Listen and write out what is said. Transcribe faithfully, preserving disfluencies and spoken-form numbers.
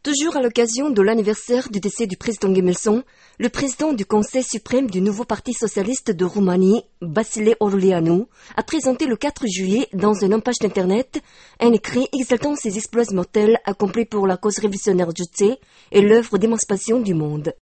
Toujours à l'occasion de l'anniversaire du décès du président Gemelson, le président du Conseil suprême du nouveau Parti socialiste de Roumanie, Vasile Orleanu, a présenté le quatre juillet dans une page d'internet un écrit exaltant ses exploits mortels accomplis pour la cause révolutionnaire juive et l'œuvre d'émancipation du monde.